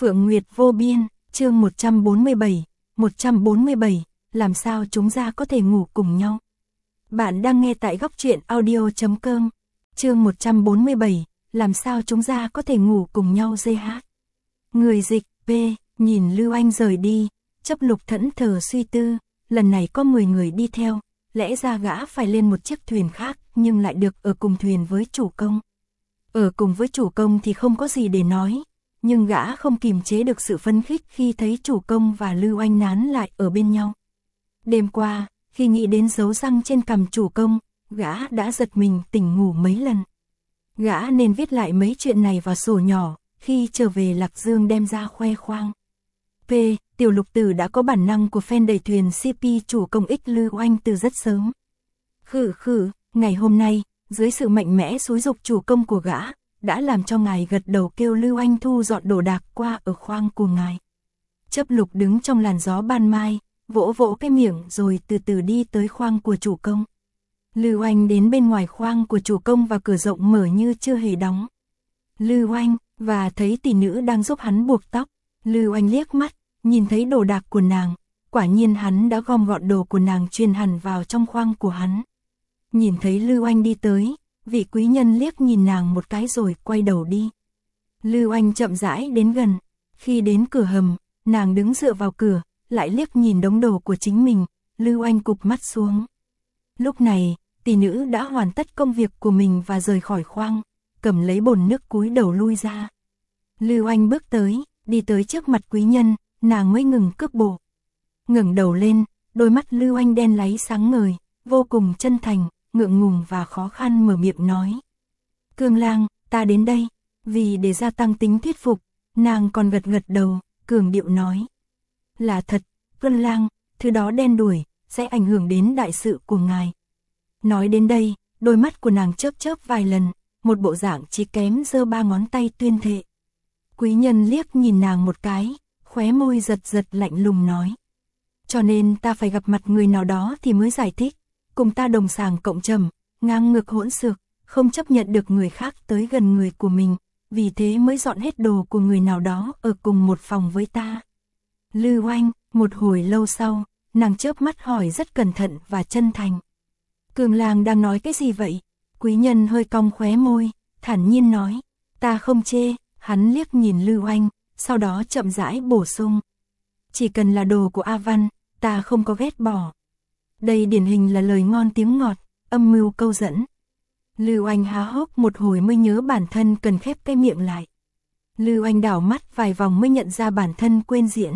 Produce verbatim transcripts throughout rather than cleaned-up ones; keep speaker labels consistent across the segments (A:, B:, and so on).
A: Phượng Nguyệt vô biên, chương một trăm bốn mươi bảy, một trăm bốn mươi bảy, làm sao chúng ta có thể ngủ cùng nhau? Bạn đang nghe tại góc truyện audio chấm com, chương một trăm bốn mươi bảy, làm sao chúng ta có thể ngủ cùng nhau gi hát. Người dịch, P, nhìn Lưu Anh rời đi, Chấp Lục thẫn thờ suy tư, lần này có mười người đi theo, lẽ ra gã phải lên một chiếc thuyền khác nhưng lại được ở cùng thuyền với chủ công. Ở cùng với chủ công thì không có gì để nói, nhưng gã không kìm chế được sự phấn khích khi thấy chủ công và Lưu Anh nán lại ở bên nhau. Đêm qua, khi nghĩ đến dấu răng trên cằm chủ công, gã đã giật mình tỉnh ngủ mấy lần. Gã nên viết lại mấy chuyện này vào sổ nhỏ, khi trở về Lạc Dương đem ra khoe khoang. P. Tiểu Lục Tử đã có bản năng của fan đẩy thuyền xê pê chủ công ích Lưu Anh từ rất sớm. Khử khử, ngày hôm nay, dưới sự mạnh mẽ xúi dục chủ công của gã, đã làm cho ngài gật đầu kêu Lưu Anh thu dọn đồ đạc qua ở khoang của ngài. Chấp Lục đứng trong làn gió ban mai, vỗ vỗ cái miệng rồi từ từ đi tới khoang của chủ công. Lưu Anh đến bên ngoài khoang của chủ công và cửa rộng mở như chưa hề đóng. Lưu Anh, và thấy tỷ nữ đang giúp hắn buộc tóc. Lưu Anh liếc mắt, nhìn thấy đồ đạc của nàng, quả nhiên hắn đã gom gọn đồ của nàng truyền hẳn vào trong khoang của hắn. Nhìn thấy Lưu Anh đi tới, vị quý nhân liếc nhìn nàng một cái rồi quay đầu đi. Lưu Anh chậm rãi đến gần, khi đến cửa hầm, nàng đứng dựa vào cửa, lại liếc nhìn đống đồ của chính mình, Lưu Anh cụp mắt xuống. Lúc này, tỷ nữ đã hoàn tất công việc của mình và rời khỏi khoang, cầm lấy bồn nước cúi đầu lui ra. Lưu Anh bước tới, đi tới trước mặt quý nhân, nàng mới ngừng cước bộ. Ngẩng đầu lên, đôi mắt Lưu Anh đen láy sáng ngời, vô cùng chân thành, ngượng ngùng và khó khăn mở miệng nói. Cương Lang, ta đến đây, vì để gia tăng tính thuyết phục, nàng còn gật gật đầu, cường điệu nói. Là thật, Cương Lang, thứ đó đen đủi, sẽ ảnh hưởng đến đại sự của ngài. Nói đến đây, đôi mắt của nàng chớp chớp vài lần, một bộ dạng chỉ kém giơ ba ngón tay tuyên thệ. Quý nhân liếc nhìn nàng một cái, khóe môi giật giật lạnh lùng nói. Cho nên ta phải gặp mặt người nào đó thì mới giải thích, cùng ta đồng sàng cộng trầm, ngang ngược hỗn xược, không chấp nhận được người khác tới gần người của mình, vì thế mới dọn hết đồ của người nào đó ở cùng một phòng với ta. Lưu Anh, một hồi lâu sau, nàng chớp mắt hỏi rất cẩn thận và chân thành. Cường Lang đang nói cái gì vậy? Quý nhân hơi cong khóe môi, thản nhiên nói, ta không chê. Hắn liếc nhìn Lưu Anh, sau đó chậm rãi bổ sung. Chỉ cần là đồ của A Văn, ta không có ghét bỏ. Đây điển hình là lời ngon tiếng ngọt, âm mưu câu dẫn. Lưu Anh há hốc một hồi mới nhớ bản thân cần khép cái miệng lại. Lưu Anh đảo mắt vài vòng mới nhận ra bản thân quên diễn.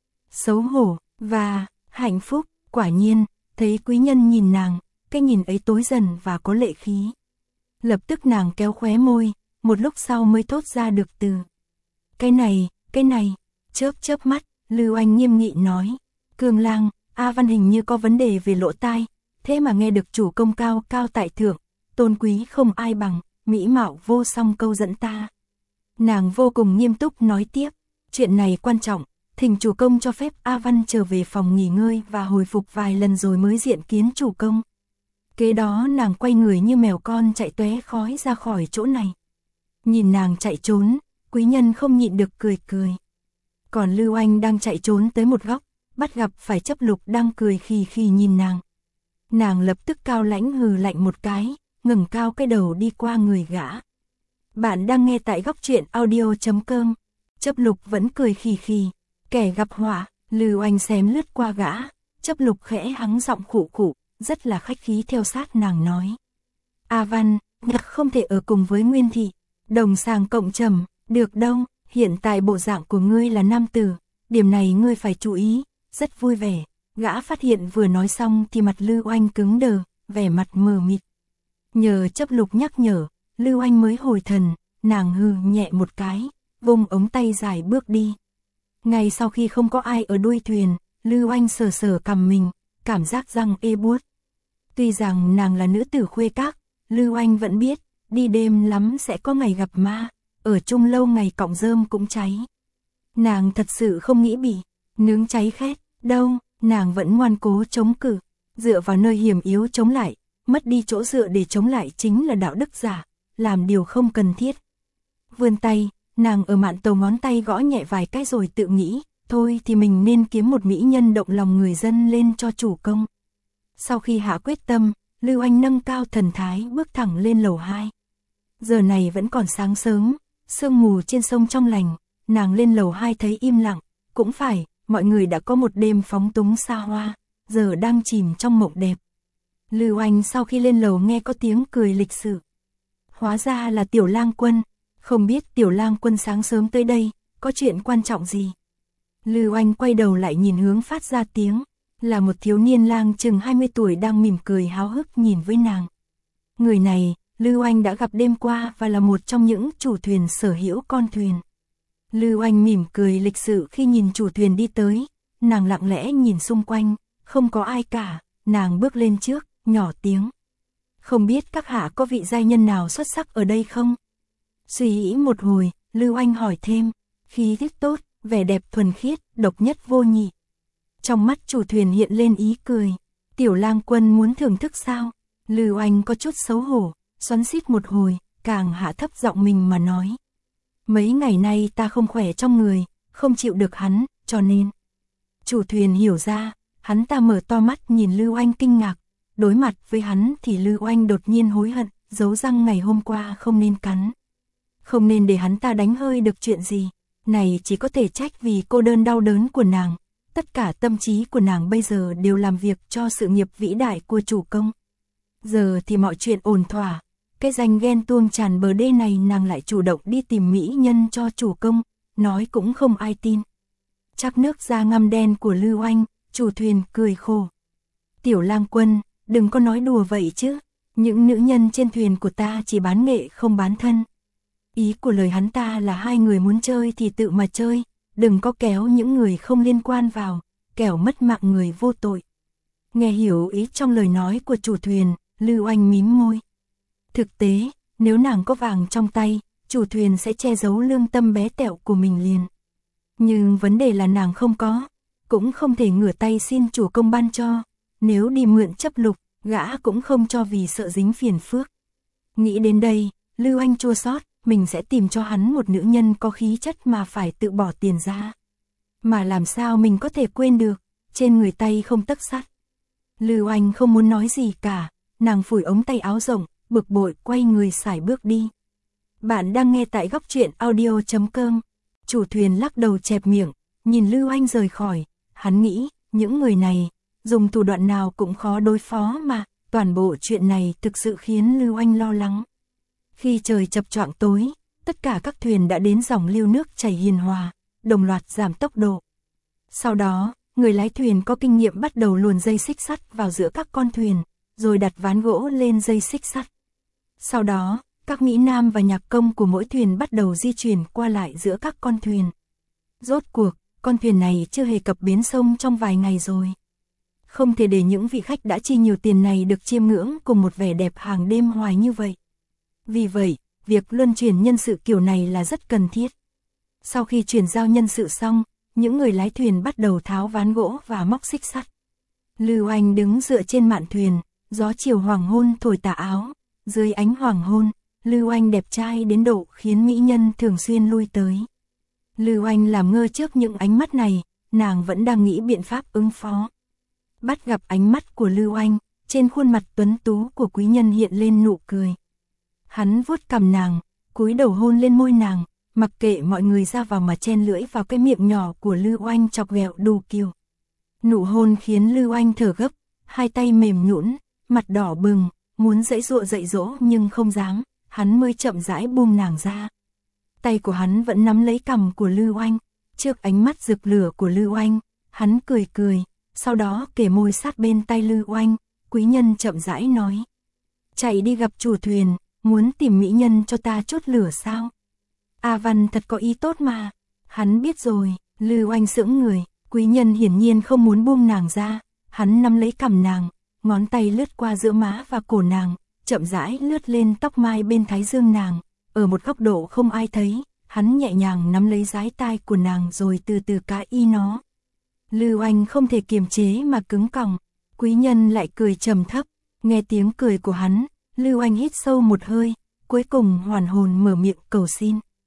A: Xấu hổ, và hạnh phúc, quả nhiên, thấy quý nhân nhìn nàng, cái nhìn ấy tối dần và có lệ khí. Lập tức nàng kéo khóe môi, một lúc sau mới thốt ra được từ. Cái này, cái này, chớp chớp mắt, Lưu Anh nghiêm nghị nói. Cương Lang, A Văn hình như có vấn đề về lỗ tai, thế mà nghe được chủ công cao cao tại thượng, tôn quý không ai bằng, mỹ mạo vô song câu dẫn ta. Nàng vô cùng nghiêm túc nói tiếp, chuyện này quan trọng, thỉnh chủ công cho phép A Văn trở về phòng nghỉ ngơi và hồi phục vài lần rồi mới diện kiến chủ công. Kế đó nàng quay người như mèo con chạy tóe khói ra khỏi chỗ này. Nhìn nàng chạy trốn, quý nhân không nhịn được cười cười. Còn Lưu Anh đang chạy trốn tới một góc, bắt gặp phải Chấp Lục đang cười khì khì nhìn nàng. Nàng lập tức cao lãnh hừ lạnh một cái, ngẩng cao cái đầu đi qua người gã. Bạn đang nghe tại góc truyện audio chấm com, Chấp Lục vẫn cười khì khì, kẻ gặp họa. Lưu Anh xém lướt qua gã, Chấp Lục khẽ hắng giọng khụ khụ, rất là khách khí theo sát nàng nói. A Văn, ngạc không thể ở cùng với Nguyên Thị. Đồng sàng cộng trầm, được đâu, hiện tại bộ dạng của ngươi là nam tử, điểm này ngươi phải chú ý, rất vui vẻ. Gã phát hiện vừa nói xong thì mặt Lưu Anh cứng đờ, vẻ mặt mờ mịt. Nhờ Chấp Lục nhắc nhở, Lưu Anh mới hồi thần, nàng hừ nhẹ một cái, vung ống tay dài bước đi. Ngay sau khi không có ai ở đuôi thuyền, Lưu Anh sờ sờ cằm mình, cảm giác răng ê buốt. Tuy rằng nàng là nữ tử khuê các, Lưu Anh vẫn biết, đi đêm lắm sẽ có ngày gặp ma, ở chung lâu ngày cọng rơm cũng cháy. Nàng thật sự không nghĩ bị nướng cháy khét, đâu, nàng vẫn ngoan cố chống cự, dựa vào nơi hiểm yếu chống lại, mất đi chỗ dựa để chống lại chính là đạo đức giả, làm điều không cần thiết. Vươn tay, Nàng ở mạn tàu ngón tay gõ nhẹ vài cái rồi tự nghĩ, thôi thì mình nên kiếm một mỹ nhân động lòng người dân lên cho chủ công. Sau khi hạ quyết tâm, Lưu Anh nâng cao thần thái bước thẳng lên lầu hai. Giờ này vẫn còn sáng sớm, sương mù trên sông trong lành, nàng lên lầu hai thấy im lặng, cũng phải, mọi người đã có một đêm phóng túng xa hoa, giờ đang chìm trong mộng đẹp. Lưu Anh sau khi lên lầu nghe có tiếng cười lịch sự. Hóa ra là Tiểu Lang Quân, không biết Tiểu Lang Quân sáng sớm tới đây, có chuyện quan trọng gì? Lưu Anh quay đầu lại nhìn hướng phát ra tiếng, là một thiếu niên lang chừng hai mươi tuổi đang mỉm cười háo hức nhìn với nàng. Người này, Lưu Anh đã gặp đêm qua và là một trong những chủ thuyền sở hữu con thuyền. Lưu Anh mỉm cười lịch sự khi nhìn chủ thuyền đi tới, nàng lặng lẽ nhìn xung quanh, không có ai cả, nàng bước lên trước, nhỏ tiếng. Không biết các hạ có vị giai nhân nào xuất sắc ở đây không? Suy nghĩ một hồi, Lưu Anh hỏi thêm, khí thức tốt, vẻ đẹp thuần khiết, độc nhất vô nhị. Trong mắt chủ thuyền hiện lên ý cười, Tiểu Lang Quân muốn thưởng thức sao? Lưu Anh có chút xấu hổ, xoắn xít một hồi, càng hạ thấp giọng mình mà nói. Mấy ngày nay ta không khỏe trong người, không chịu được hắn, cho nên. Chủ thuyền hiểu ra, hắn ta mở to mắt nhìn Lưu Anh kinh ngạc, đối mặt với hắn thì Lưu Anh đột nhiên hối hận, dấu răng ngày hôm qua không nên cắn. Không nên để hắn ta đánh hơi được chuyện gì, này chỉ có thể trách vì cô đơn đau đớn của nàng. Tất cả tâm trí của nàng bây giờ đều làm việc cho sự nghiệp vĩ đại của chủ công. Giờ thì mọi chuyện ổn thỏa, cái danh ghen tuông tràn bờ đê này nàng lại chủ động đi tìm mỹ nhân cho chủ công, nói cũng không ai tin. Chắc nước da ngăm đen của Lưu Anh, chủ thuyền cười khổ. Tiểu Lang Quân, đừng có nói đùa vậy chứ, những nữ nhân trên thuyền của ta chỉ bán nghệ không bán thân. Ý của lời hắn ta là hai người muốn chơi thì tự mà chơi, đừng có kéo những người không liên quan vào, kẻo mất mạng người vô tội. Nghe hiểu ý trong lời nói của chủ thuyền, Lưu Anh mím môi. Thực tế, nếu nàng có vàng trong tay, chủ thuyền sẽ che giấu lương tâm bé tẹo của mình liền. Nhưng vấn đề là nàng không có, cũng không thể ngửa tay xin chủ công ban cho, nếu đi mượn chấp lục, gã cũng không cho vì sợ dính phiền phước. Nghĩ đến đây, Lưu Anh chua xót, mình sẽ tìm cho hắn một nữ nhân có khí chất mà phải tự bỏ tiền ra. Mà làm sao mình có thể quên được, trên người tay không tấc sắt. Lưu Anh không muốn nói gì cả, nàng phủi ống tay áo rộng, bực bội quay người sải bước đi. Bạn đang nghe tại góc truyện audio chấm com. Chủ thuyền lắc đầu chẹp miệng, nhìn Lưu Anh rời khỏi, hắn nghĩ, những người này, dùng thủ đoạn nào cũng khó đối phó mà, toàn bộ chuyện này thực sự khiến Lưu Anh lo lắng. Khi trời chập choạng tối, tất cả các thuyền đã đến dòng lưu nước chảy hiền hòa, đồng loạt giảm tốc độ. Sau đó, người lái thuyền có kinh nghiệm bắt đầu luồn dây xích sắt vào giữa các con thuyền, rồi đặt ván gỗ lên dây xích sắt. Sau đó, các mỹ nam và nhạc công của mỗi thuyền bắt đầu di chuyển qua lại giữa các con thuyền. Rốt cuộc, con thuyền này chưa hề cập bến sông trong vài ngày rồi. Không thể để những vị khách đã chi nhiều tiền này được chiêm ngưỡng cùng một vẻ đẹp hàng đêm hoài như vậy. Vì vậy, việc luân chuyển nhân sự kiểu này là rất cần thiết. Sau khi chuyển giao nhân sự xong, những người lái thuyền bắt đầu tháo ván gỗ và móc xích sắt. Lưu Anh đứng dựa trên mạn thuyền, gió chiều hoàng hôn thổi tà áo. Dưới ánh hoàng hôn, Lưu Anh đẹp trai đến độ khiến mỹ nhân thường xuyên lui tới. Lưu Anh làm ngơ trước những ánh mắt này, nàng vẫn đang nghĩ biện pháp ứng phó. Bắt gặp ánh mắt của Lưu Anh, trên khuôn mặt tuấn tú của quý nhân hiện lên nụ cười. Hắn vuốt cằm nàng, cúi đầu hôn lên môi nàng, mặc kệ mọi người ra vào mà chen lưỡi vào cái miệng nhỏ của Lưu Anh chọc ghẹo đù kiều. Nụ hôn khiến Lưu Anh thở gấp, hai tay mềm nhũn, mặt đỏ bừng, muốn dãy dụa dạy dỗ nhưng không dám, hắn mới chậm rãi buông nàng ra. Tay của hắn vẫn nắm lấy cằm của Lưu Anh, trước ánh mắt rực lửa của Lưu Anh, hắn cười cười, sau đó kề môi sát bên tay Lưu Anh, quý nhân chậm rãi nói. Chạy đi gặp chủ thuyền, muốn tìm mỹ nhân cho ta chốt lửa sao? A Văn thật có ý tốt mà. Hắn biết rồi, Lưu Anh sững người, quý nhân hiển nhiên không muốn buông nàng ra, hắn nắm lấy cằm nàng, ngón tay lướt qua giữa má và cổ nàng, chậm rãi lướt lên tóc mai bên thái dương nàng, ở một góc độ không ai thấy, hắn nhẹ nhàng nắm lấy dái tai của nàng rồi từ từ cãi y nó. Lưu Anh không thể kiềm chế mà cứng còng, quý nhân lại cười trầm thấp, nghe tiếng cười của hắn, Lưu Anh hít sâu một hơi, cuối cùng hoàn hồn mở miệng cầu xin.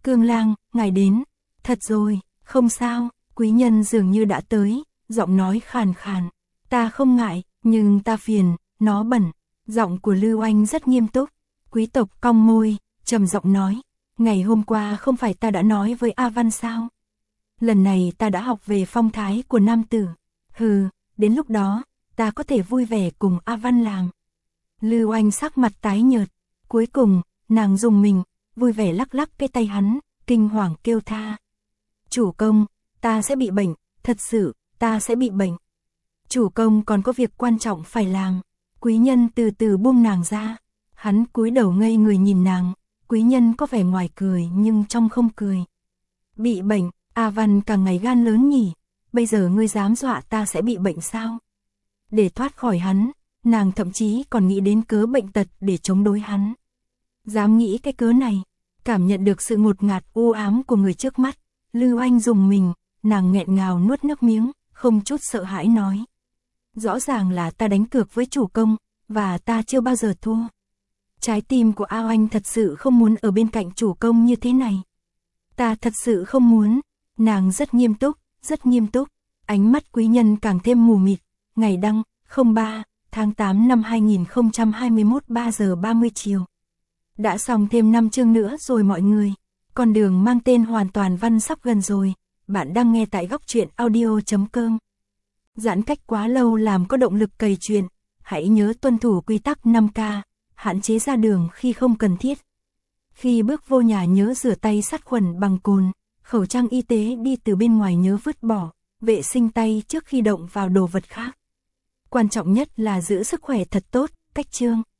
A: Cương Lang, ngài đến. Thật rồi, không sao, quý nhân dường như đã tới, giọng nói khàn khàn. Ta không ngại, nhưng ta phiền, nó bẩn. Giọng của Lưu Anh rất nghiêm túc. Quý tộc cong môi, trầm giọng nói. Ngày hôm qua không phải ta đã nói với A Văn sao? Lần này ta đã học về phong thái của nam tử. Hừ, đến lúc đó, ta có thể vui vẻ cùng A Văn làm. Lưu Anh sắc mặt tái nhợt. Cuối cùng, nàng dùng mình, vui vẻ lắc lắc cái tay hắn, kinh hoàng kêu tha. Chủ công, ta sẽ bị bệnh, thật sự, ta sẽ bị bệnh. Chủ công còn có việc quan trọng phải làm. Quý nhân từ từ buông nàng ra. Hắn cúi đầu ngây người nhìn nàng. Quý nhân có vẻ ngoài cười nhưng trong không cười. Bị bệnh, A Văn càng ngày gan lớn nhỉ. Bây giờ ngươi dám dọa ta sẽ bị bệnh sao? Để thoát khỏi hắn, nàng thậm chí còn nghĩ đến cớ bệnh tật để chống đối hắn. Dám nghĩ cái cớ này, cảm nhận được sự ngột ngạt u ám của người trước mắt. Lưu Anh dùng mình, nàng nghẹn ngào nuốt nước miếng, không chút sợ hãi nói. Rõ ràng là ta đánh cược với chủ công, và ta chưa bao giờ thua. Trái tim của A Oanh thật sự không muốn ở bên cạnh chủ công như thế này. Ta thật sự không muốn. Nàng rất nghiêm túc, rất nghiêm túc. Ánh mắt quý nhân càng thêm mù mịt. Ngày đăng, không ba, tháng tám năm hai nghìn không trăm hai mươi mốt ba giờ ba mươi chiều. Đã xong thêm năm chương nữa rồi mọi người. Con đường mang tên hoàn toàn văn sắp gần rồi. Bạn đang nghe tại góc truyện audio chấm com. Giãn cách quá lâu làm có động lực cày chuyện. Hãy nhớ tuân thủ quy tắc năm K. Hạn chế ra đường khi không cần thiết. Khi bước vô nhà nhớ rửa tay sát khuẩn bằng cồn. Khẩu trang y tế đi từ bên ngoài nhớ vứt bỏ. Vệ sinh tay trước khi động vào đồ vật khác. Quan trọng nhất là giữ sức khỏe thật tốt. Cách chương.